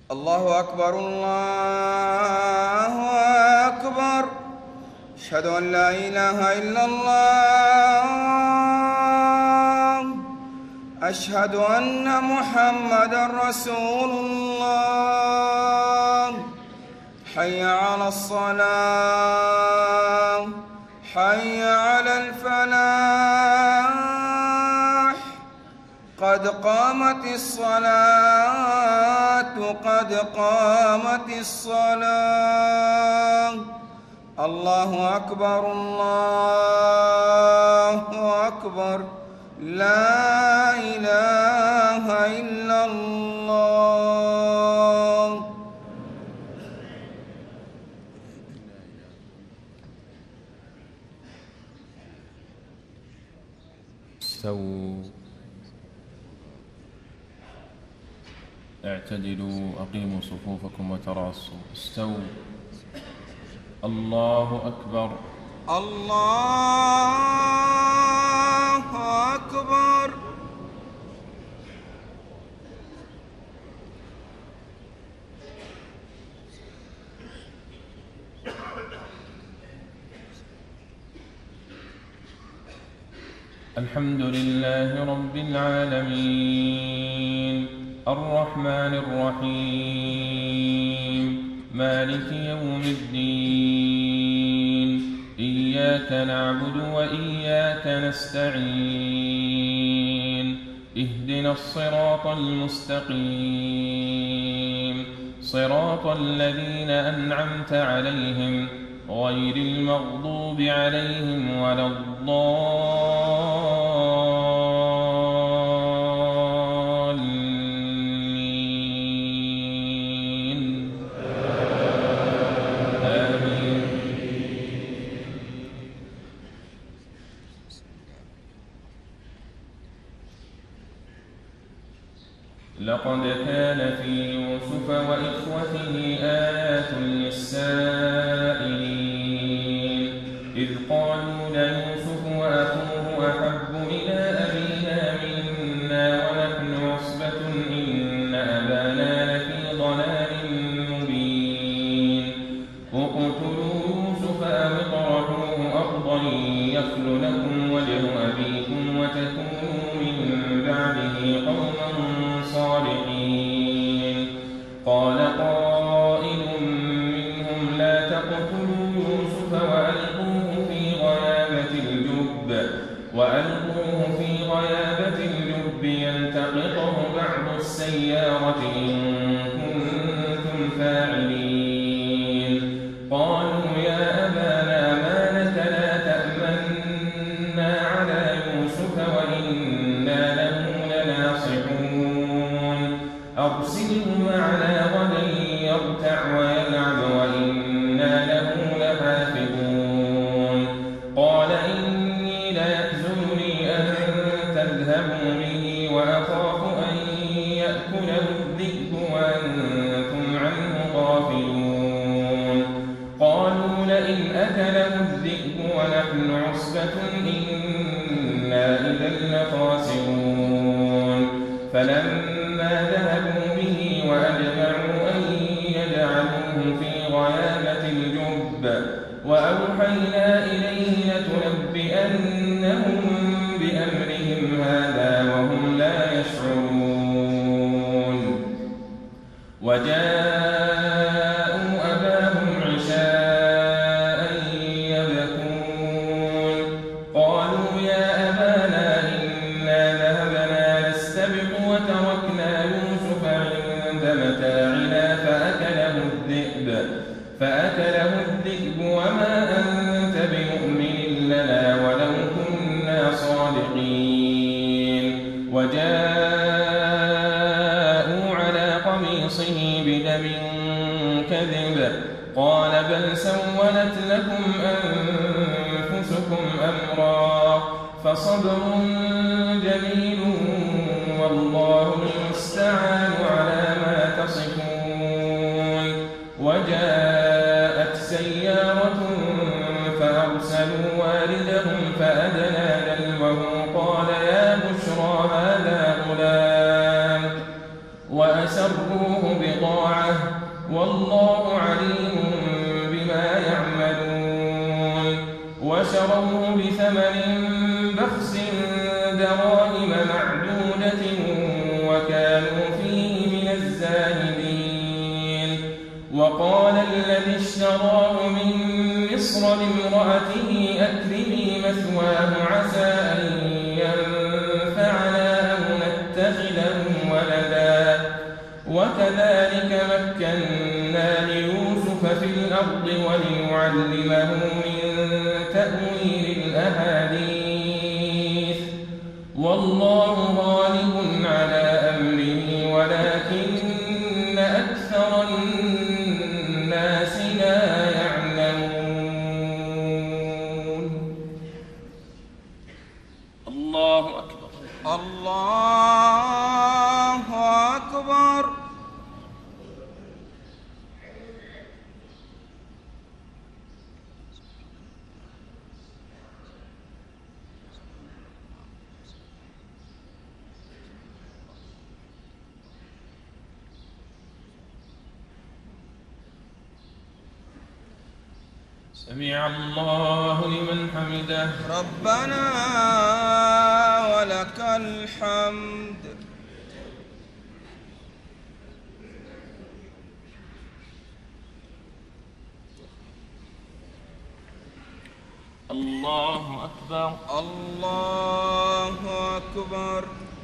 الله أكبر الله أكبر. أشهد أن لا إله إلا الله. أشهد أن محمدًا رسول الله. حي على الصلاة، حي على الفلاح. قد قامت الصلاة، قد قامت الصلاة. الله أكبر الله أكبر. لا إله إلا الله. استووا، اعتدلوا، أقيموا صفوفكم وتراصوا. استووا. الله أكبر. الله أكبر. الحمد لله رب العالمين، الرحمن الرحيم، مالك يوم الدين. إياك نعبد وإياك نستعين. اهدنا الصراط المستقيم، صراط الذين أنعمت عليهم غير المغضوب عليهم ولا الضالين. آمين. لقد كان في يوسف وإخوته آيات للسائلين، إذ قالوا ليوسف وأخوه أحب إلى أبينا منا ونحن عصبة إن أبانا لفي ضلال مبين. اقتلوا يوسف أو اطرحوه أرضا يخل لكم وجه أبيكم وتكونوا من بعده قوما صالحين. قال قائل منهم لا تقتلوا يوسف وألقوه في غيابة الجب يلتقطه بعض السيارة إن كنتم فاعلين. قالوا يا أبانا ما لك لا تأمنا على يوسف وإنا له لناصحون. أرسله معنا غدا يرتع ويلعب وإنا له لحافظون. قال إني ليحزنني أن تذهبوا به وأخاف أن يأكله الذئب وأنتم عنه غافلون. قالوا لئن أكله الذئب ونحن عصبة إنا إذا لخاسرون. فلما ذهبوا به وأجمعوا أن يجعلوه في غيابة الجب وأوحينا إليه لتنبئنهم بأمرهم هذا وهم لا يشعرون. وجاءوا أباهم عشاء يبكون. قالوا يا أبانا إنا ذهبنا نستبق وتركنا يوسف عند متاعنا فأكله الذئب وما أنت بمؤمن لنا ولو كنا صادقين. وجاءوا على قميصه بدم كذب قال بل سولت لكم أنفسكم أمرا فصبر جميل والله المستعان على ما تصفون. وجاءت سيارة فأرسلوا واردهم فأدلى دلوه قال يا بشرى هذا غلام وأسروه بضاعة والله عليم بما يعملون وشروه بثمن بخس دراهم معدودة وكانوا فيه من الزاهدين وقال الذي اشتراه من مصر لامرأته أكرمي مثواه عسى أن ينفعنا أو نتخذه ولدا وكذلك مكنا ليوسف في الأرض ولنعلمه من تأويل الأحاديث والله غالب على أمره ولكن أكثر الناس لا يعلمون. الله أكبر. الله أكبر. سمع الله لمن حمده. ربنا ولك الحمد. الله أكبر. الله أكبر.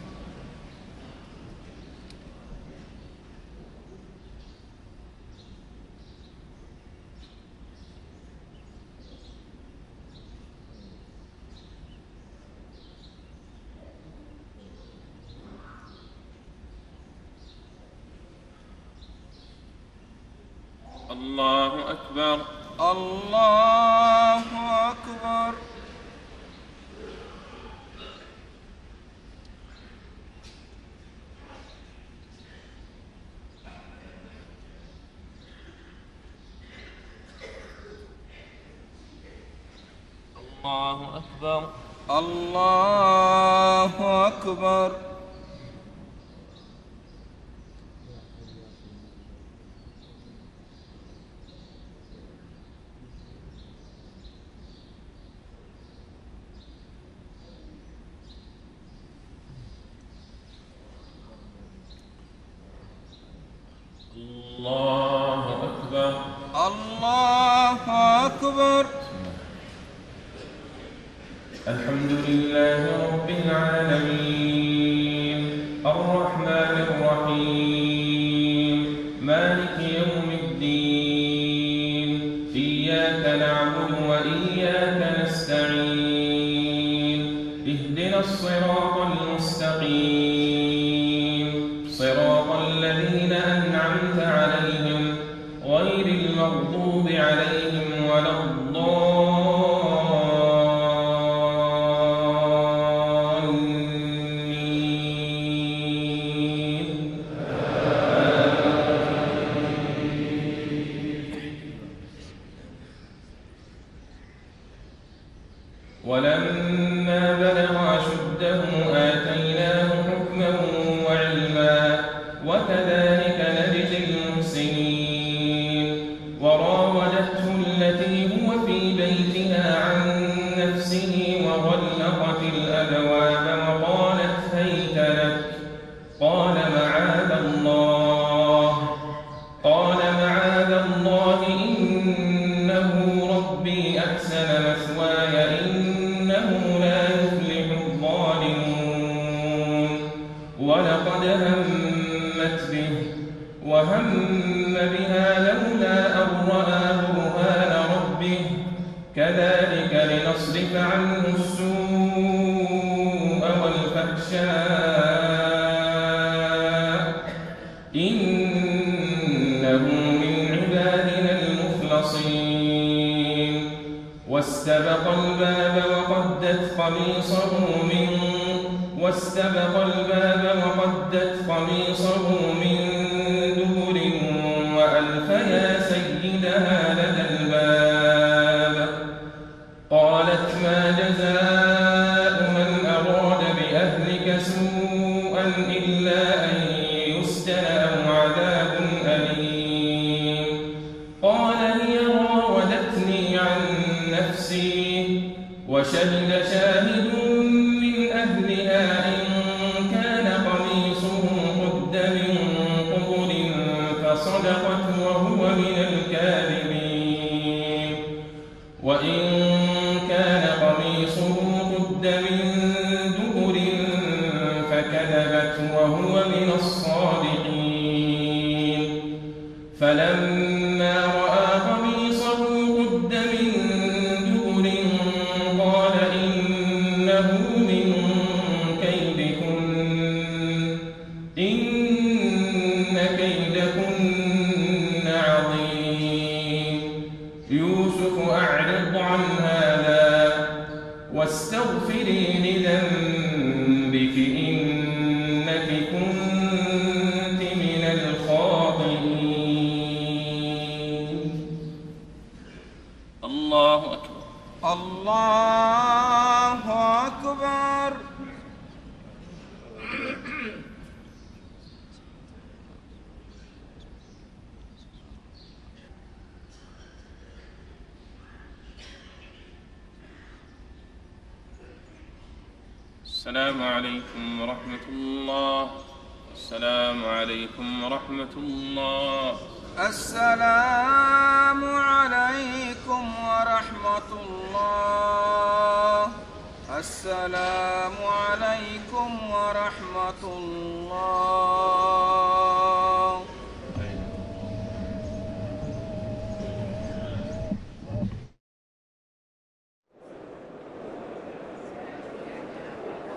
الله أكبر. الله أكبر. الله أكبر. الله أكبر. الله أكبر. الله أكبر. الحمد لله رب العالمين الرحمن الرحيم مالك يوم الدين إياك نعبد وإياك نستعين اهدنا الصراط المستقيم صراط الذين أنعمت عليهم غير المغضوب عليهم ولا ولما بلغ أشده آتيناه حكما وعلما وكذلك نجزي المحسنين وراودته التي هو في بيتها عن نفسه وغلقت الأبواب وقالت هيت لك قال معاذ الله إنه ربي أحسن مثواي إنه لا يفلح الظالمون ولقد همت به وهم بها لولا أن رأى برهان ربه كذلك لنصرف عنه السوء والفحشاء إنه من عبادنا المخلصين واستبق الباب وقدت قميصه من دبر وألف يا سيدها لدى الباب قالت ما جزاء من أراد بأهلك سوءا إلا أن يسجن وشهد شاهد من أهلها إن كان قميصه قد من قبل فصدقت وهو من الكاذبين وإن كان قميصه قد من دبر فكذبت وهو من الصادقين فلما رأى قميصه قد من دبر قال إنه من كيدكن إن كيدكن عظيم يوسف أعرض عن هذا واستغفري لذنبك إنك كنت من الخاطئين. الله أكبر. الله أكبر. السلام عليكم ورحمة الله. السلام عليكم ورحمة الله. السلام عليكم ورحمة الله. السلام عليكم ورحمة الله.